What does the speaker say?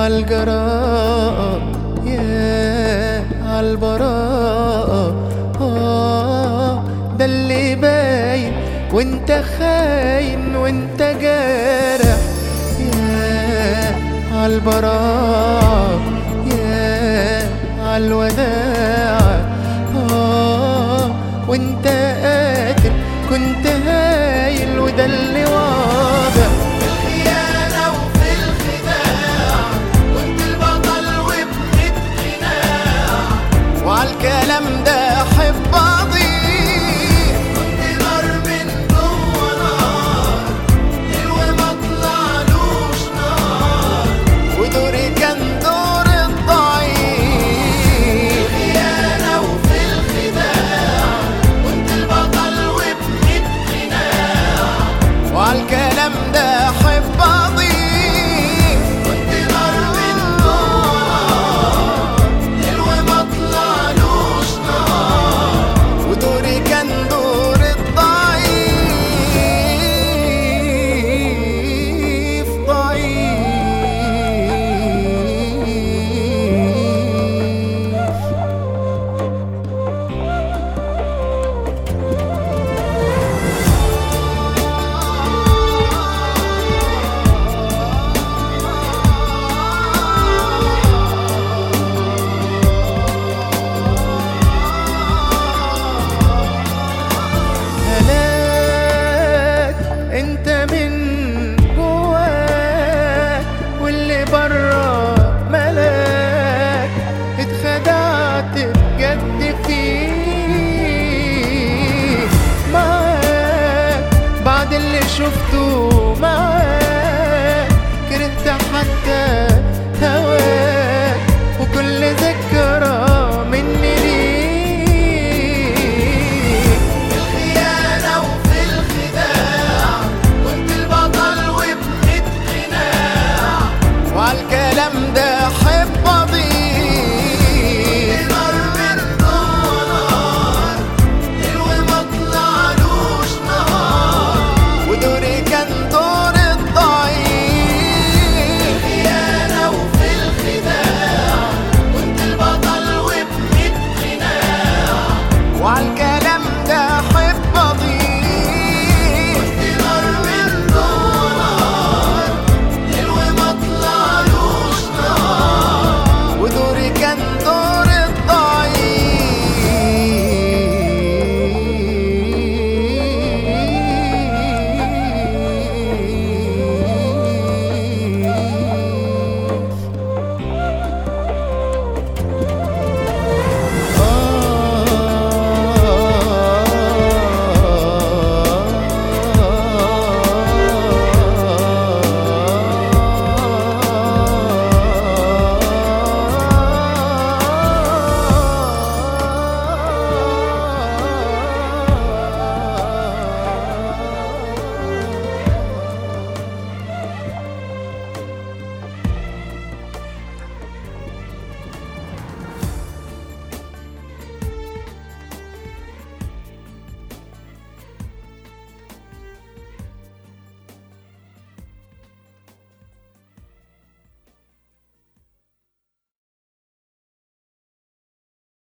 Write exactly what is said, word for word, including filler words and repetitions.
عالجراءة يا عالبراءة. آه ده اللي باين وانت خاين وانت جارح. يا عالبراءة يا عالوداع. آه وانت قاتل كنت هايل وده اللي واضح. في الخيانة وفي الخداع كنت البطل وابن قناع، وعالكلام ده حب اضيع. كنت نار من جوه نار، حلو ما طلعلوش نار، ودوري كان دور الضعيف. في الخيانة وفي الخداع كنت البطل وابن قناع، وعالكلام ده حب اضيع. كنت نار من جوه نار، حلو ما طلعلوش نار، ودوري كان دور الضعيف ضعيف. هلاك انت من جواك واللي برا ملاك. اتخدعت بجد فيه معاك بعد اللي شفته معاك. كرهت حتى هواك وكل ذكرى